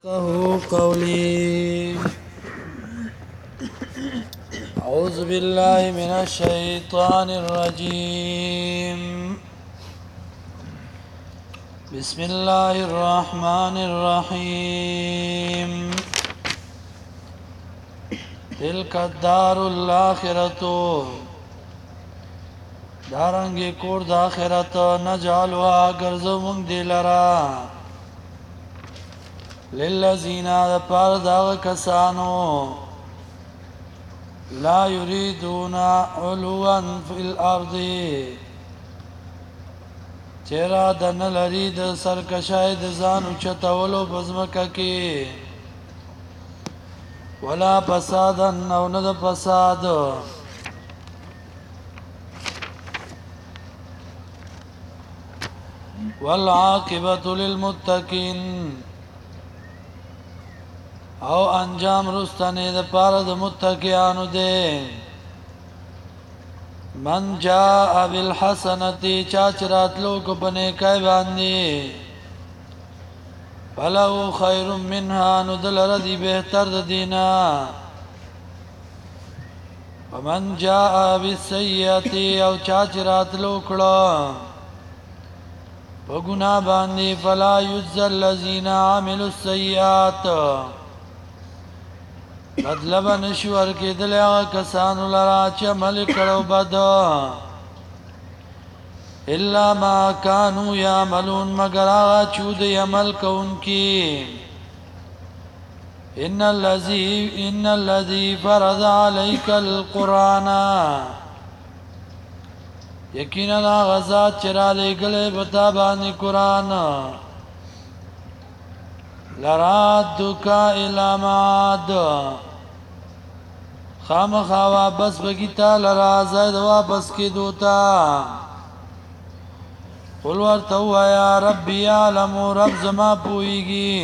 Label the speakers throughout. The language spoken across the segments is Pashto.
Speaker 1: قولي أعوذ بالله من الشيطان الرجيم بسم الله الرحمن الرحيم تلك الدار الآخرة دارنگی کور د آخرت نجعلها گرزمون دی لرا للذین دا پار داغ کسانو لا یریدون علوا فی الارض چرا دن لري د سرکشای د ځانو چتولو بزمکه کې ولا فسادا او نه د فساد والعاقبة للمتقین او انجام رستنی د پاره د متقیانو ده من جاء بالحسنتی چاچرات لوگ بنے کئی باندی فلو خیر منها ندل ردی بہتر دینا ومن جاء بالسیئتی او چاچرات لوکڑا وگنا باندی فلا یجزى الذین عملوا السیئات مطلب نشور کې دلیا کسانو لرا چې عمل کړو بد الا ما كانوا يعملون مگر هغه چې د عمل کوونکی ان الذي فرض عليك القرآن یقینا غزا چرا لګلې بتا باندې قرآن لرادک الى معاد خامخا واپس بگیتا لرا زید واپس کی دوتا قل ورتو یا ربی عالم رب زما پوئیگی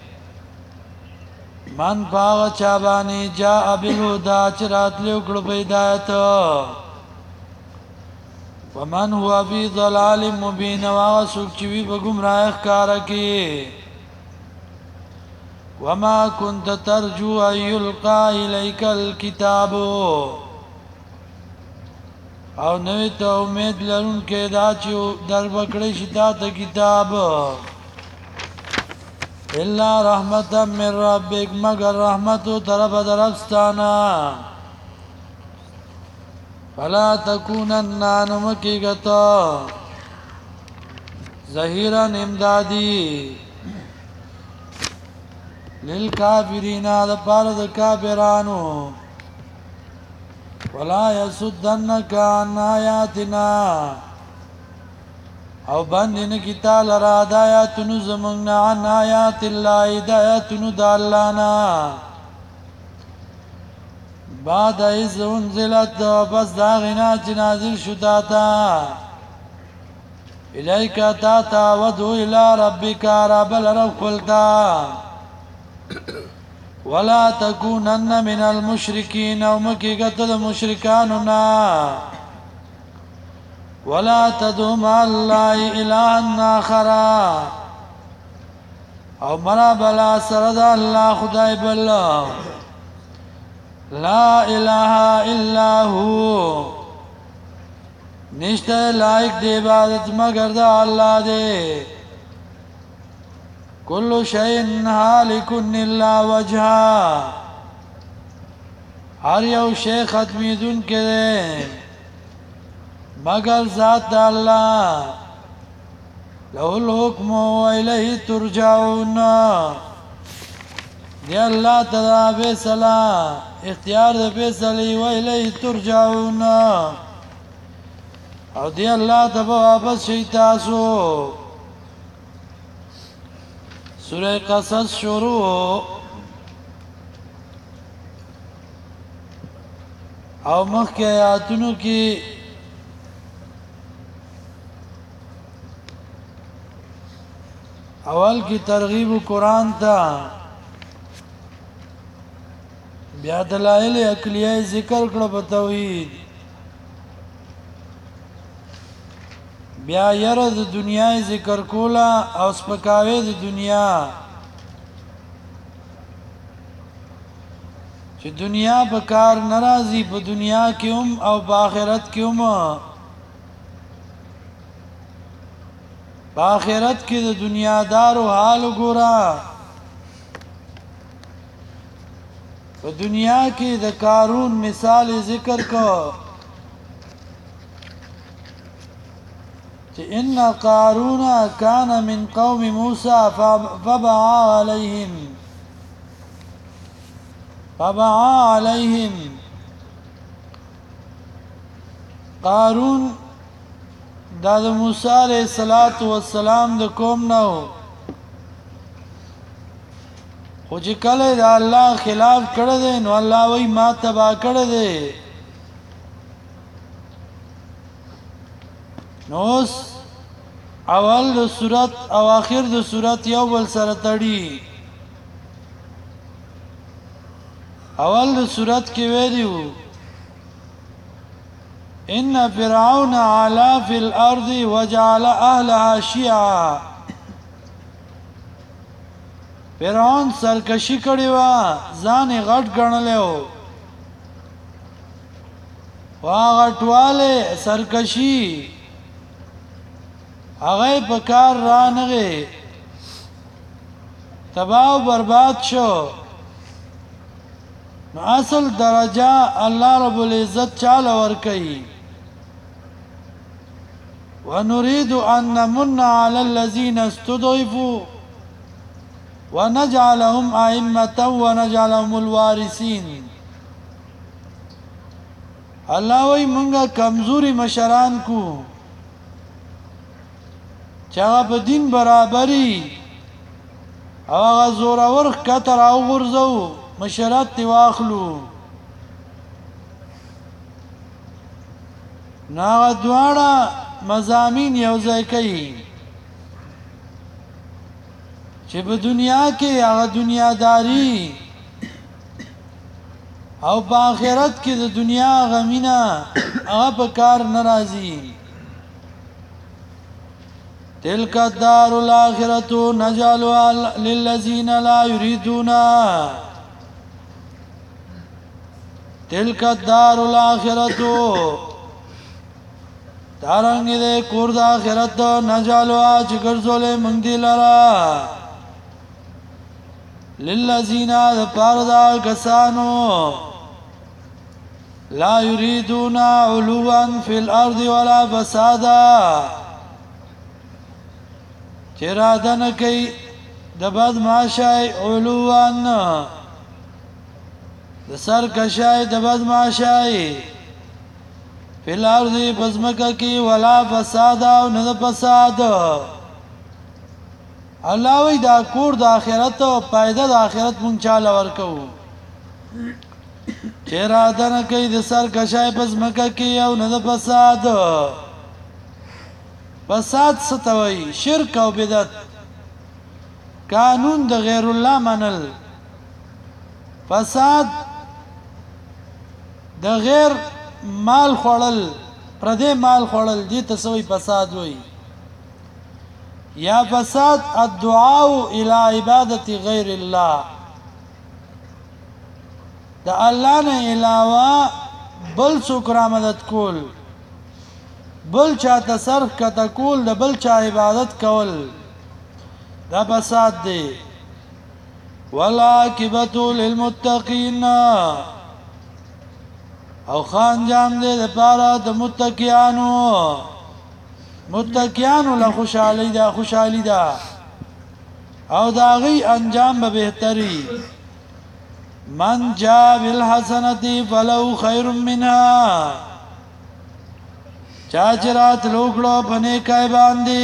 Speaker 1: من پاغ چابانی جاء بالهدى چرات لیوکڑو پیدایت ومن هو فی ضلال مبین واغ سکچوی بگمراہ اخکارکی وما كنت ترجو ان يلقى اليك الكتاب او نوی ته امید لرون کې دا چې در بکړې شتا ته کتاب الا رحمتا من ربك مگر رحمت طرف درفستانا فلا تكونن نمکیگتا ظهیرا امدادی للکافرین دا پار دا کافرانو ولا یسدنک عن آیاتنا او بندن کی تال را دا آیاتنو زمانگنا عن آیات اللہ دا آیاتنو دا اللانا بعد از انزلت پس دا غنا چی نازل شداتا الیکا تاتا ودو الى ربک رب الرب خلتا ولا تكونن من المشركين ومكيغت المشركاننا ولا تدعو مع الله إلها آخر او مرا بلا سرد الله خدای بل لا اله الا هو نشته لایق دی عبادت مگر دا الله دی كل شيء هالك الا وجهه هر یو شی ختمیدون کې مگر ذات الله له الحكم والیه ترجعون دی الله تعالی فیصله اختیار د فیصله والیه ترجعون او دی الله ته واپس شي تاسو سورہ قصص شروع او مخی آیاتونو کی اول کی ترغیب قرآن تا بیا دلائل عقلیه ذکر کړو په توحید بیا یره د دنیا ذکر کولا او سپکاوی د دنیا چې دنیا په کار ناراضي په دنیا کې هم او په آخرت کې هم په آخرت کې د دنیا دارو حال وګوره په دنیا کې د قارون مثال ذکر کو چې ان قارون کان من قوم موسی فبعا عليهم قارون دا د موسی علیہ السلام د قوم نو خو چې کله د الله خلاف کړه دي نو الله وای ما تبا کړه دي نو اول د صورت او اخر د صورت یو بل سره تړي اول د صورت کې ویلو ان فرعون علا فی الارض وجعل اهلها شیعا فرعون سرکشی کړی و ځان غټ ګڼلو واغټواله سرکشی هغه په کار رانغه تباہ و برباد شو نو اصل درجه الله رب العزت چاله ور کوي ونريد ان نمن على الذين استضعفوا ونجعلهم ائمه ونجعلهم الوارثين الله وای مونږه کمزوري مشران کو چا په دین برابرۍ او هغه زور ورخ کتر او ورزو مشرات تی واخلو نا دواړه مزامین یو ځای کوي چې په دنیا کې هغه دنیاداری او په آخرت کې د دنیا غمینا هغه په کار ناراضي تلك الدار الآخرة نجعلها للذين لا يريدون تلك الدار الآخرة دارنګ دې کور د آخرت نجعلها چې ګرځولې مونږ دې لرا للذین پاردا کسانو لا يريدون علوا في الارض ولا فسادا چرادن کوي د بدمعشای علوان د سرکشای د بدمعشای فی الارض بزمکه کی ولا فساد او نه فساد الله وی دا کور د آخرت او پایده د آخرت مونږ چاله ورکو چرادن کوي د سرکشای بزمکه کی او نه فساد فساد ستوي شرک او بدعت قانون د غیر الله منل فساد د غیر مال خړل پردې مال خړل دي تسوي فساد وي یا فساد الدعاء الى عبادت غیر الله د الله نه علاوه بل څوک را مدد کول بل چا تصرف کته کول د بل چا عبادت کول دا فساد دی والعاقبۃ للمتقین او خان جام دې لپاره د متقیانو له خوشالي ده او دا غي انجام به بهتري من جاء بالحسنه فلو خير منها چاچرات لوکړو بنه کای باندې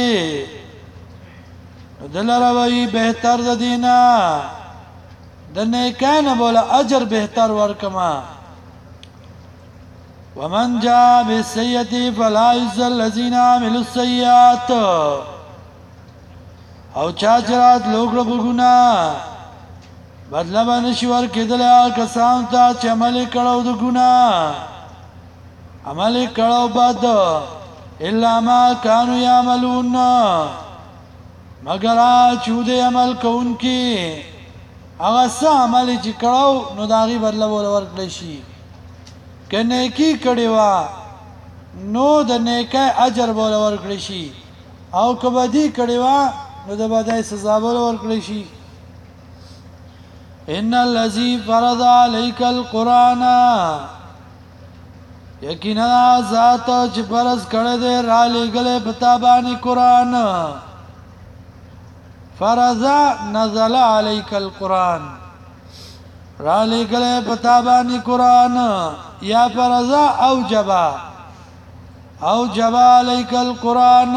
Speaker 1: دلروي بهتر د دینا د نیکانه بوله اجر بهتر ورکما ومن جاء بالسيئه فلا يجزى الذين عملوا السيئات او چاچرات لوکړو بګونا بدلا باندې شور کېدل کسان ته چې عمل کړو د ګنا عمل کړو بد الا ما كانوا يعملون مگر چود عمل کوونکی هغه څه عمل چې کړو نو دا غي بدله ورکړي شي که نیکی کړي وا نو د نیکه اجر بوله ورکړي شي او که بدی کړي وا نو د بدای سزا بوله ورکړي شي ان الذي فرض عليك القرآن یقینا ذات چې فرض کړی دی را لېږلی په تا باندې قرآن فرض نزل عليك القرآن را لېږلی په تا باندې قرآن یا فرض اوجب عليك القرآن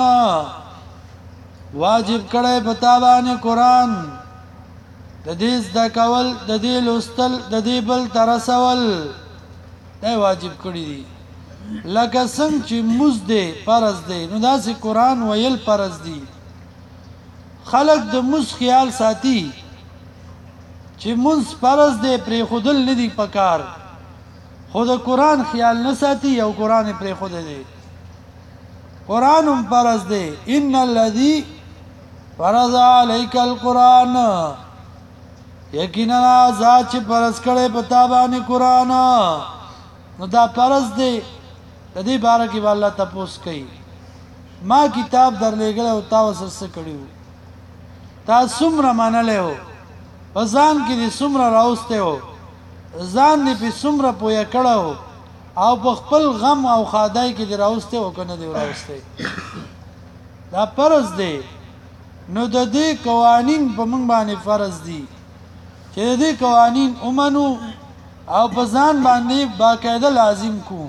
Speaker 1: واجب کړی په تا باندې قرآن د دې زده کول د دې لوستل د دې بل ترسول دا واجب کړی دي لکه څنګه چې مز دی فرض دی نو داسې قرآن ویل فرض دی خلق د مز خیال ساتي چې مز فرض دی پرې خودل نه دی پکار خود قرآن خیال نه ساتي او قرآن پرې خود دی قرآن هم فرض دی ان الذي فرض عليك القرآن یقینا ذات چې فرض کړي په تا باندې قرآن نو دا فرض دی د دې باره کې الله تاسو کوي ما کتاب درلېګل او تاسو سره کړیو تاسو څومره منلې هو ځان کې دې څومره راوسته هو ځان دې په څومره پوهه کړو او په خپل غم او خادای کې دې راوسته او کنه دې راوسته دا فرض دی نو د دې قوانین په موږ باندې فرض دي چې دې قوانین اومنو او په ځان باندې باقاعده لازم کو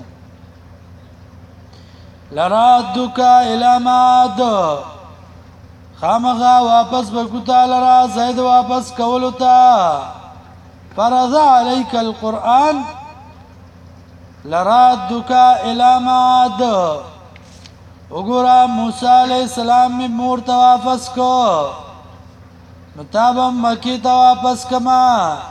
Speaker 1: لرادک الی ماد خامغه واپس بکوتا لرا زید واپس کولو تا فرض علیک القرآن لرادک الی ماد وګورا موسی علیہ السلام می مور ته واپس کو متابم مکی ته واپس کما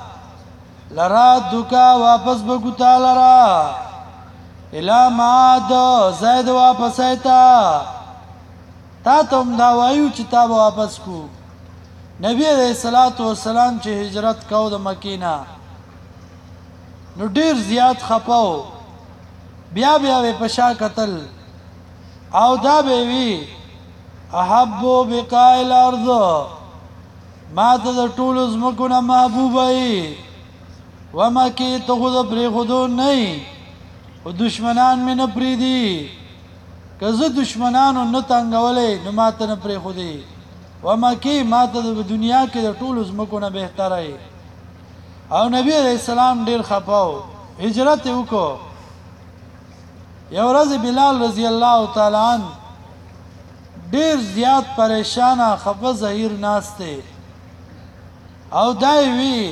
Speaker 1: لرادک واپس بکوتا لرا الا ماد زید واپس ایتا تا تم دا وایو چې تا واپس کو نبی علیہ الصلوۃ والسلام چې هجرت کو د مکینا نو ډیر زیات خپاو بیا پشا قتل او دا به وی احبو بقاء الارض ما ته د ټولو زمکونه محبوب ای ومکی ته خود پرې خودو نه او دشمنان مې نه پریدي که زه دشمنانو نه تنګولې نو ماته نه پرې خودي ومکی ماته د دنیا کې د ټولو زمکونه بهتره ای او نبی علیہ السلام ډیر خپاو هجرت وکړو یو ورځ بلال رضی الله تعالی عنہ ډیر زیات پریشانه خفه ظهیر ناشته او دای وی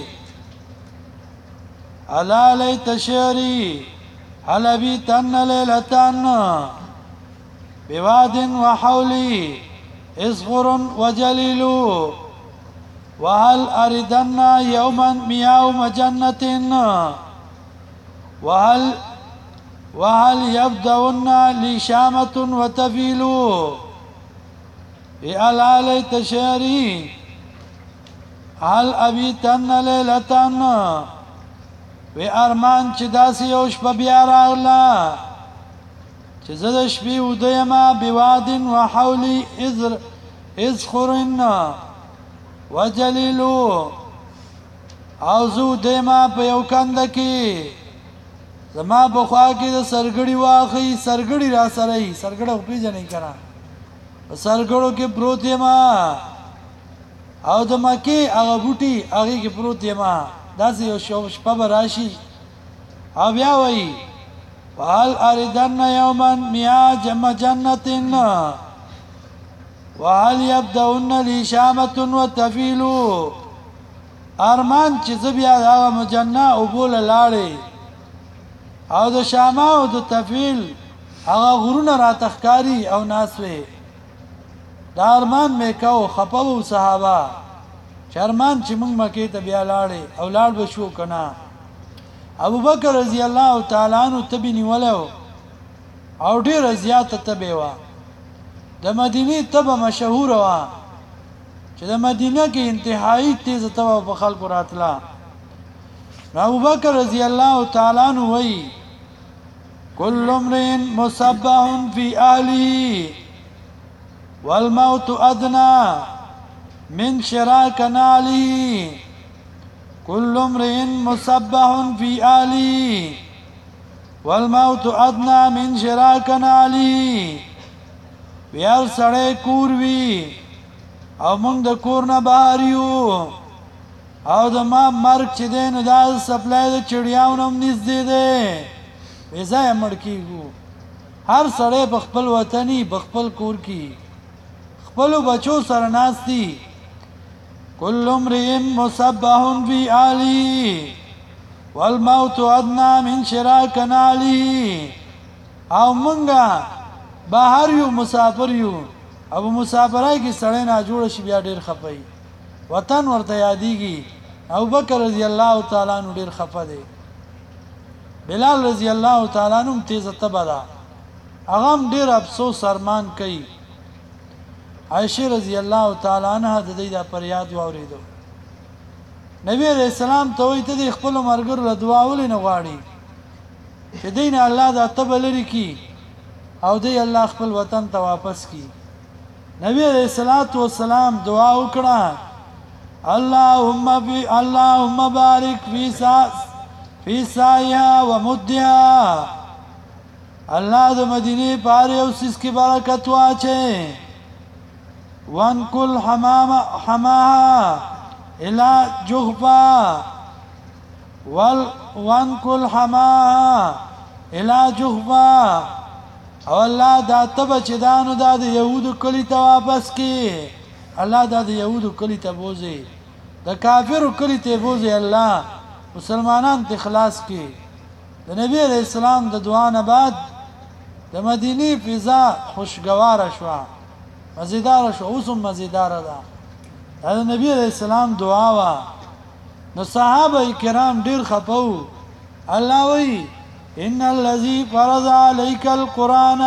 Speaker 1: الا لیت شعری حلبی تن لیلتن بواد وحولی اصغر وجلیل وهل اردن یوما میاو مجنت وهل يبدون لي شامة وتفيل الا لیت شعری هل ابیتن لیلتن وی ارمان چې داسې یو شپه بیا راغله چې زه د شپې وده یمه بوادن وحولي اذخرن وجلیلو او زه وده یمه په یو کنده کې زما په خوا کې د سرګړي واخی سرګړي را سره ای سرګړه خو پیژنې کنه سرګړو کې پروت یمه او د مکی هغه بوټي هغه کې پروت یما داسې یو شپه به راشي او بیا وایي وهل اردن یوما میا جمع جنتن وهل یبدون لی شامة وتفیل ارمان چې زه بیا هغه مجنه او بوله لاړې او د شامه او د تفیل هغه غرونه را تخکاری او ناسوي دا ارمان مې کو خپو صحابه شرمان چې موږ مکه ته بیا لاړې او لاړ بشو کنه ابو بکر رضی الله تعالی عنہ تبي نیولو او ډیر زیات تبي وا د مدینه تبه مشهور وا چې د مدینه کې انتهایی تیز توا په خلکو راتلا. ابو بکر رضی الله تعالی عنہ وی کل امرئ مسبح فی اهله والموت ادنى من شراك نعله. كل امرئ مسبح في اهله والموت ادنى من شراك نعله. بیا سړی کور وی او موږ د کور نه بهر یو او د ما مرګ چې دی نو دا سپلای د چړیاو هم نږدې دی بې ځایه مړ کېږو. هر سړی په خپل وطني په خپل کور کې خپلو بچو سره ناست دي. كل امرئ مسبح في اهله والموت ادنى من شراك نعله. او مونږه بهر یو مسافر یو او مسافرای کې سړی نه جوړ شي بیا ډیر خپي وطن ورته یادېږي. ابو بکر رضی الله تعالی عنہ ډیر خپه دی. بلال رضی الله تعالی عنہ تیزه تبدا هغه ډیر افسوس ارمان کوي. عائشہ رضی الله تعالی عنها د دې د فریاد واوریدو. نبی علیہ السلام ته وایي ته د خپل مرګر له دعا ولې نه غواړي چې دین الله د تب لري کی او دی الله خپل وطن ته واپس کی. نبی علیہ الصلوۃ والسلام دعا وکړه اللهم بارک فی سایها ومدها. الله د مدینه پاره او سیس کی برکت واچي. وانقل حماها الى جحفا وانقل حماها الى جحفا. او الله دا تب چې دانو دا د يهودو کلی ته واپس کی. الله دا د يهودو کلی ته بوزي د کافرو کلی ته بوزي. الله مسلمانان ته خلاص کی. د نبی علیہ السلام د دعا نه بعد د مدینه فضا خوشگوار شو مزیدار شو اوس هم مزیدار ده. دا نبی علیہ السلام دعا وا. نو صحابه کرام ډیر خپو. الله وی ان الذي فرض عليك القرآن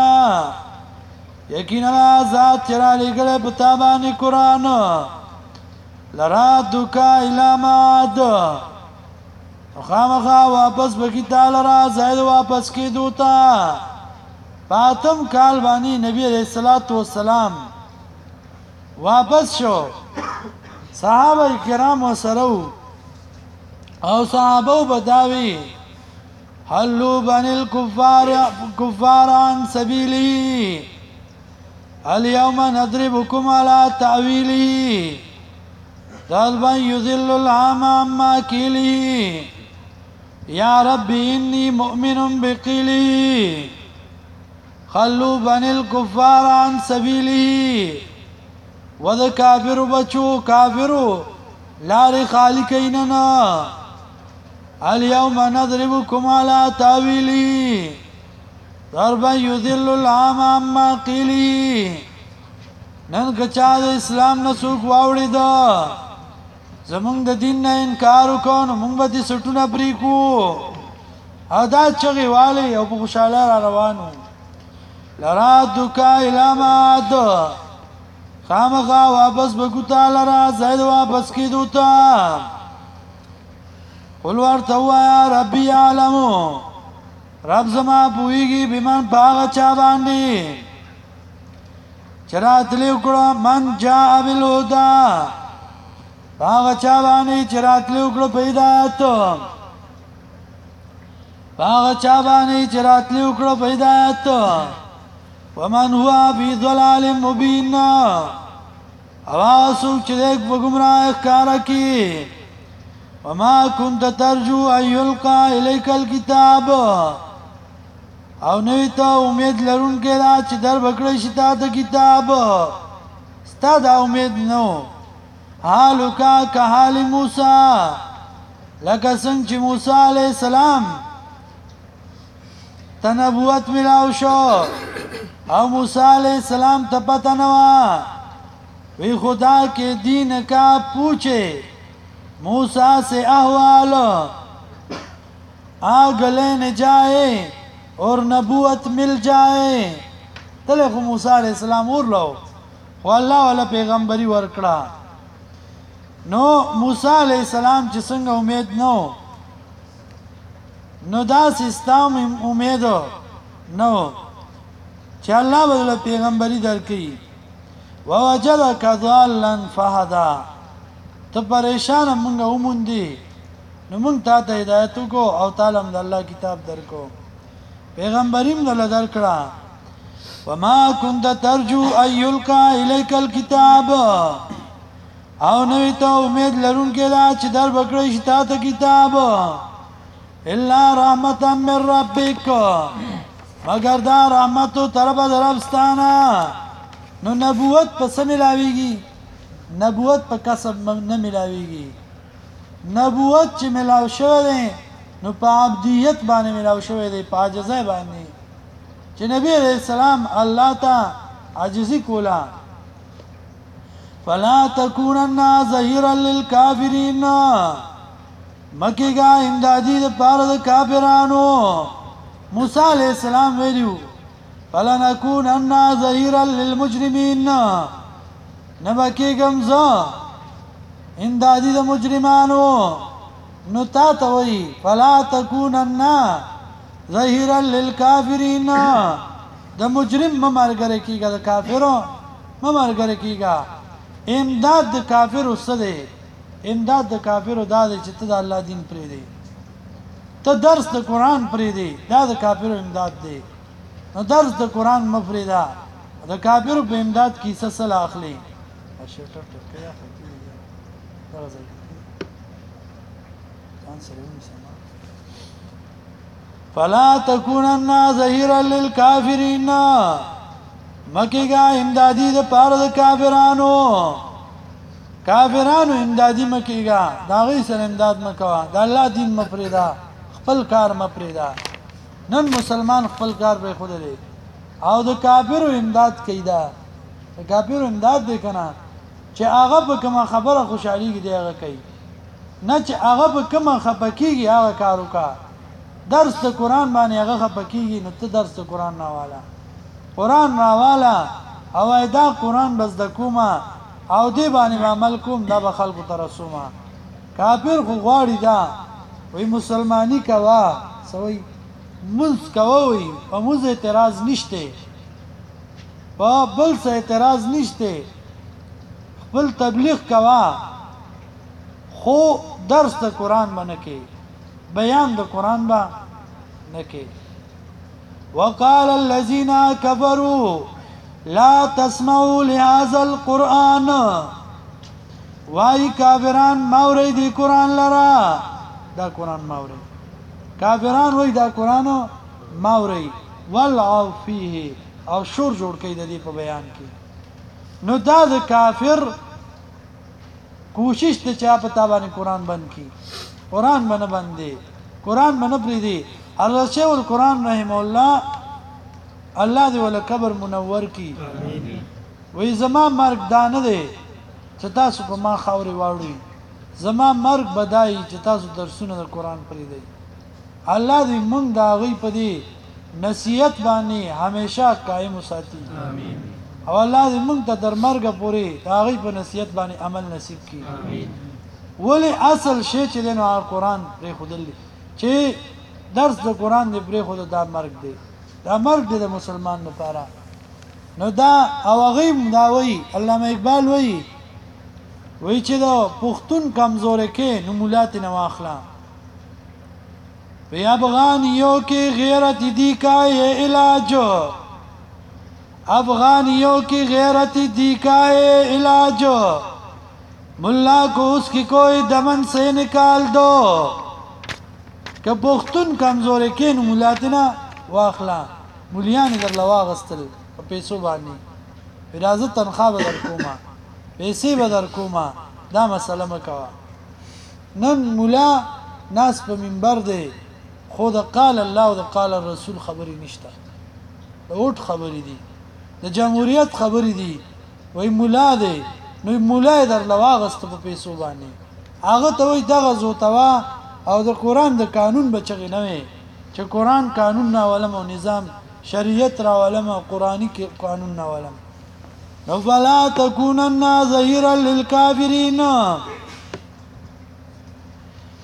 Speaker 1: یقینا ذات چرا لګل پتا باندې قرآن لرادک الى ماد خامخا واپس بکی تعالی را زائد واپس کی دوتا. فاطم کال باندې نبی علیہ الصلوۃ والسلام واپس شو. صحابه کرام سره او صحابه بداوی حلوا بن الكفار عن سبيله اليوم نضربكم على تأويله طالبا يذل العام عما كيله يا رب إني مؤمن بقيله خلوا بن الكفار عن سبيله. وذ کافر بچو کافرو لار خالقیننا اليوم نضربكم على تاويلي ضربا يذل العام عما قيلي. نن کچا د اسلام نسوک واوړي دا زمونږ د دین نه انکار وکړو نو موږ به دې سټونه پرې کو ادا چغي والي او په خوشاله را روانو. لرادک الى ماد خامخا واپس بگو تعالی را زید واپس کی دوتا. قل ورته وایا ربي عالمو رب زما پویږي بمن باغ چا باندې چرات لیکړه من جاء بالهدى باغ چا باندې چرات لیکړه پیدایت باغ چا باندې چرات لیکړه پیدایت. ومن هو في ضلال مبين اواسو چې دې په گمراه ښکار کی. وما كنت ترجو ان يلقى اليك الكتاب او نوی ته امید لرونکې دا چې در بکړی شي تا ته کتاب ستا دا امید نو. حالکا که حال موسی لکه څنګه چې موسی علیه السلام ته نبوت ملاو شو او موسی علیہ السلام ته پته نه وا. وی خدا کے دین کا پوچھے موسیٰ سے احوال آگ لینے جائے اور نبوت مل جائے. تلے خو موسی علیہ السلام اور لو خو الله ولا پیغمبري ورکړه نو موسی علیہ السلام چې څنګه امید نو دا سیستم امید نو چې الله بدل پیغمبري درکې ووجدك ضالا فهدى ته پریشان مونږه وموندي نو مونږ ته هدایت کو او تعالی د الله کتاب درکو پیغمبریم دل درکړه وما كنت ترجو ان يلقى اليك الكتاب او نوې ته امید لرونکې دا چې در بکړې شتا ته کتاب الا رحمتا من ربك مگر دا رحمت طرف دربستانه نو نبوت پس ملاویږي نبوت په کسب نه ملاویږي نبوت چې ملاو شوی دی نو په عبدیت باندې ملاو شوی دی په عاجزۍ باندې چې نبی علیہ السلام الله ته عاجزي کولا فلا تكونن ظهيرا للكافرين مکیگا امدادی د پاره د کافرانو موسی علیہ السلام ویلو فلنكونن ظهيرا للمجرمين نبکیگم ز امدادی د مجرمانو نو تا ته وی فلا تكونن ظهيرا للكافرين د مجرم ممرګره کیګه د کافرو ممرګره کیګه امداد د کافر وسده امداد د کافر د چې ته د الله دین پرې دی ته درس د قران پرې دی دا د کافر امداد دی نو درس د قران مفریدا د کافر په امداد کې سسل اخلي فلا تكونن ظهيرا للكافرين مکیگا امدادی د پاره د کافرانو امدادی مکیگا دا غي سره امداد مکوا د الله دین مفریدا خپل کار مفریدا نن مسلمان خپل کار به خود لري او د کافرو امداد کیدا د کافرو امداد دی کنه چې هغه په کومه خبره خوشحالي دی هغه کوي نه چې هغه په کومه خپکیږي هغه کارو کا درس د قران باندې هغه خپکیږي نو ته درس د قران ناواله قران راواله او دا قران بس د کومه او دی باندې عمل کوم دا به خلکو ته رسومه کافر خو غواړي دا وای مسلمانی کوا سوی منځ کوي په موږ اعتراض نشته په بل څه اعتراض نشته خپل تبلیغ کوا خو درس د قران باندې کې بیان د قران باندې کې وقال الذين كفروا لا تسمعوا لهذا القرآن واي کافران ماوري دي قرآن لرا دا قرآن ماوري کافران وای دا قرآن ماوري والعو فيه او شور جوړ کړي د دې په بیان کې نو دا د کافر کوشش ته چا پتا باندې قرآن بند کی قرآن باندې باندې قرآن باندې پری دي الله شیخ القرآن رحم الله الله دې ول قبر منور کی امين وې زما مرګ دانه دی چې تاسو په ما خاوري واړوي زما مرګ بدای چې تاسو درسونه د قرآن پری دی الله دې مونږ دا غي په دې نصیحت باندې همیشه قائم وساتي امين او الله دې مونږ ته در مرګ پورې دا غي په نصیحت باندې عمل نصیب کړي امين ولی اصل شی چې دنو قرآن پرې خودل چې درس د قرآن دې پرې خود دا مرګ دی دا مرګ دی د مسلمان لپاره نو دا او غیم دا وی علامه اقبال وی چې دا پښتون کمزور کې نو مولات نه واخلا بیا افغانیو کې غیرت دی کا یہ علاج افغانیو کی غیرت دی کا یہ علاج ملا کو اس کی کوئی دمن سے نکال دو که پښتون کمزور کې نو مولاتنا واخلا مولیان در لواغستل په پیسو باندې اجازه تنخواه بدر کوما پیسې بدر کوما دا مسله مکوا نن مولا ناس په منبر دی خود قال الله او قال الرسول خبري نشته د اوټ خبري دي د جمهوریت خبري دي وای مولا دی نو مولا در لواغست په پیسو باندې هغه ته وای دغه زوتوا او د قران د قانون بچی نه وي چې قران قانون نه ولم او نظام شریعت را ولم او قرآنی قانون نه ولم نو فلا تكونن ظهيرا للكافرين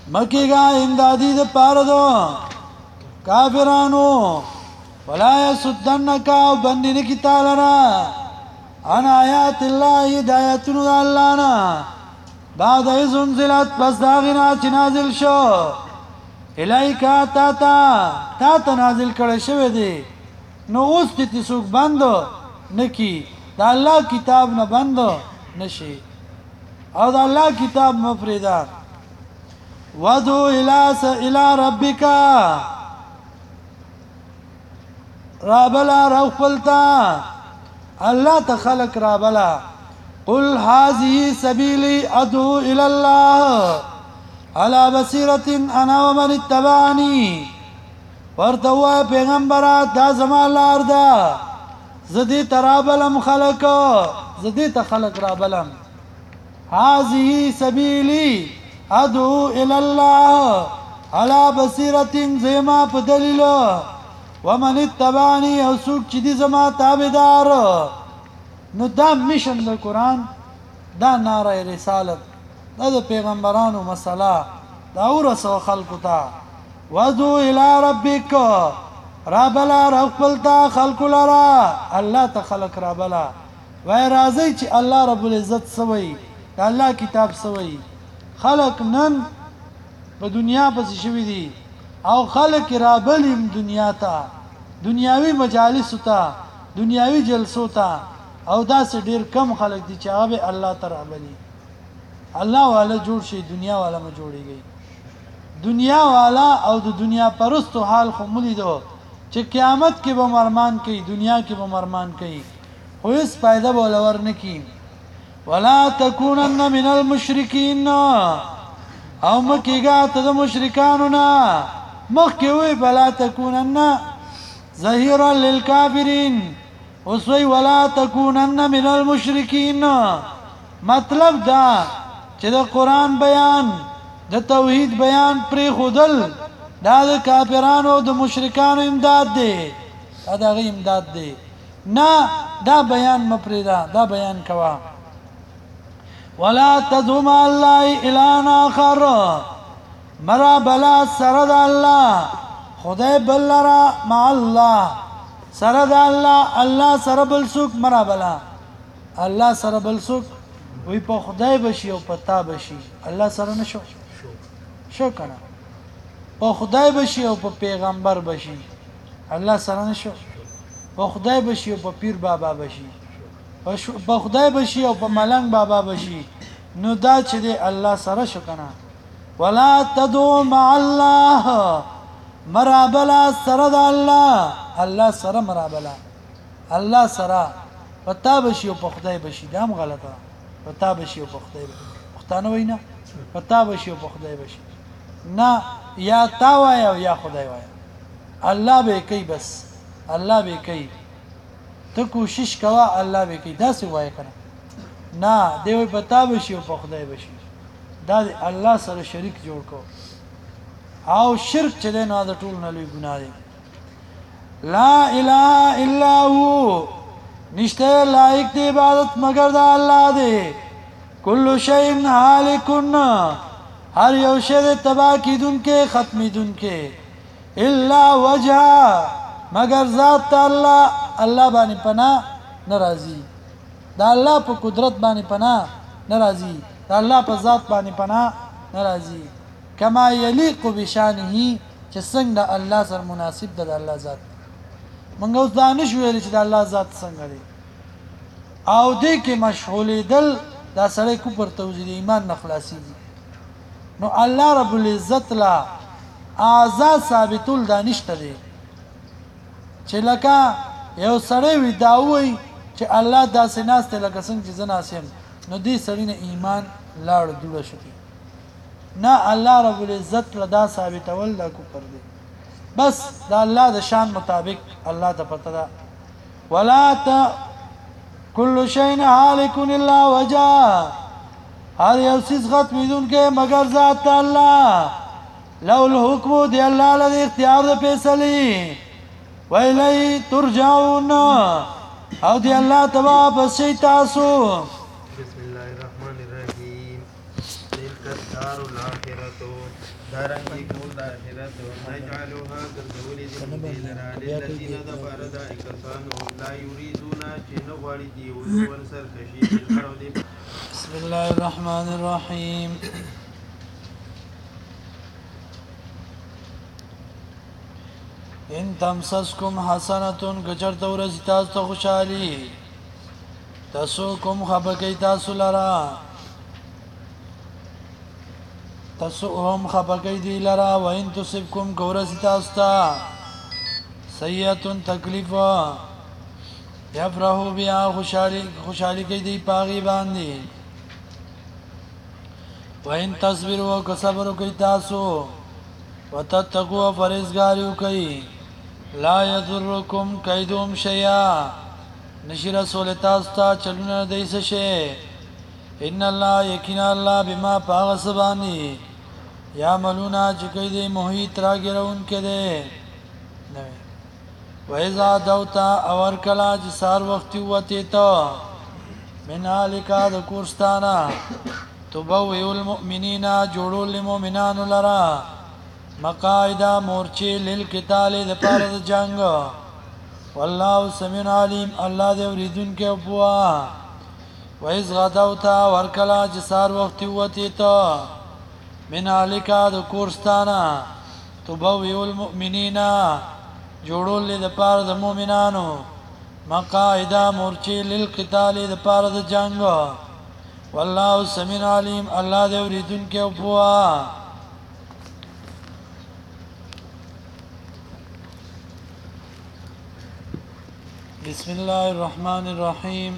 Speaker 1: مکیگا امدادی د پاره دو کافرانو ولا یسدنک او بندین کی تعالی ان آیات الله هدایتون الله نا بعد از انزلت پس داغنا چې نازل شو الایکا تا نازل کړه شوی دی نو اوس دې څوک بندو نکی دا الله کتاب نه بندو نشي او دا الله کتاب مفریدا ودو الى ربک رابلا روفلتا الله تخلق رابلا قل هذه سبيلي ادعو الى الله على بصيرة انا ومن اتبعني ورتوا پیغمبرات دا زما لار دا زدي ترابلم خلق زدي تخلق رابلم هذه سبيلي ادعو الى الله على بصيرة زما په دلیل ومن اتبعني او څوک چې دي زما تابعدار نو دا میشن د قران دا ناره رسالت دا د پیغمبرانو مسله دا ورسو خلقو ته وذو الى ربک رابلا رغفلتا خلق لرا الله ته خلق رابلا وای راځي چې الله رب العزت سوی دا الله کتاب سوی خلق نن په دنیا پس شوی دي او خلق رابلیم دنیا ته دنیاوی مجالس ته دنیاوی جلسو ته او دا سه ډیر کم خلق دي چې هغه الله تعالی بلی الله والا جوړ شي دنیا والا ما جوړیږي دنیا والا او د دنیا پرستو حال خو ملیدو چې قیامت کې به مرمان کوي دنیا کې به مرمان کوي خو هیڅ فائدہ بولور نه کی ولا تکونن من المشرکین او مکیګه ته د مشرکانو نه مخکې وی بلا تکونن ظهیرا للکافرین وسوی ولا تکونن من المشرکین مطلب دا چې د قران بیان د توحید بیان پرې خودل دا د کافرانو د مشرکانو امداد دی دا غي امداد دی نه دا بیان مپریدا دا بیان کوا ولا تذم الله الا اخر مرا بلا سرد الله خدای بلرا مع الله سرد الله الله سره بل سوک مرا بلا الله سره بل سوک وی په خدای بشي او پتا بشي الله سره نشو شو کنه په خدای بشي او په پیغمبر بشي الله سره نشو په خدای بشي او په پیر بابا بشي په خدای بشي او په ملنګ بابا بشي نو دا چې دی الله سره شو کنه ولا تدعو مع الله مرابلا سره د الله الله سره مرابلا الله سره پتا بشي او په خدای بشي دا هم غلطه پتا بشي او په خدای پښتانه وینا پتا بشي او په خدای بشي نه یا تا وای او یا خدای وای الله به کوي بس الله به کوي ته کوشش کوا الله به کوي دا څه وای کنه نه دی پتا بشي او په خدای بشي دا الله سره شریک جوړ کو او شرک چې نه د ټول نه لوی ګناه دی لا اله الا هو نشته لایق دی عبادت مگر د الله دی کل شیء هالک هر یو شی تباہ کیدونکې ختمیدونکې الا وجه مگر ذات الله الله باندې پناه ناراضي دا الله په قدرت باندې پناه ناراضي دا الله په ذات باندې پناه ناراضي کما یلیق بشانه چې څنګه الله سره مناسب ده د الله ذات موږ اوس دا نشو ویل چې د الله ذات څنګه دی او دې کې مشغولې دل دا سړی کو پر توحید ایمان نه خلاصيږي نو الله رب العزت لا آزاد ثابتول دانشته دی چې لکه یو سړی وی دا وای چې الله داسې ناشته لکه څنګه چې زناسم نو دې سړی نه ایمان لاړ جوړ شي نه الله رب العزت لدا ثابتول لا کو پر دی بس دا الله د شان مطابق الله ته پته ده ولا كل شيء هالك الا وجهه هر یو څه ختمیدون کې مگر ذات الله لو الحكم دی الله له اختیار د فیصله ویلی ترجعون او دی الله تبا پس تاسو
Speaker 2: بسم الله الرحمن الرحیم تلك الدار الاخرة دارنګي کول د آخرت نجعلها ګرځولې دي موږ لرا للذین دبر د کسانو لا یریدون چې نه غواړي دی ول سرکشي
Speaker 1: بسم الله الرحمن الرحیم ان تمسسکم حسنتون گچرت ورسی تاسو ته خوشحالی تسوکم خبکی تاسو لرا تسوهم خبکی دی لرا و ان تصبکم گورسی تاسو ته سیئتون تکلیف یفرحو بیا خوشحالی کی دی پاغي باندې و ان تصبروا کصبر کی تاسو وتتقوا فرزگاریو کی لا یضرکم کیدهم شیئا نشی رسول تاسو ته چلونه دیس شي ان الله یقینا الله بما پاغسبانی یعملون چکی دی محیط راګرون کده وَإِذَا دَوْتَا اور کلا جسار وقتی وطی تا من آلکا دکورستانا تبوئ المؤمنین جوڑو للمؤمنان لرا مقاعدہ مورچی للقتال دپارد جنگ واللہ سمیع علیم اللہ دے وریدن کے اپوا وَإِذْ غَدَوْتَا اور کلا جسار وقتی وطی تا من آلکا دکورستانا تبوئ المؤمنین جوړول د پاره د مؤمنانو مقاعده مورچی للقتال د پاره د جنگ والله سميع عليم الله دې اوریدونکو او پوها بسم الله الرحمن الرحيم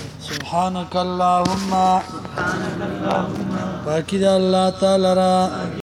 Speaker 1: سبحانك اللهم باقي الله تعالى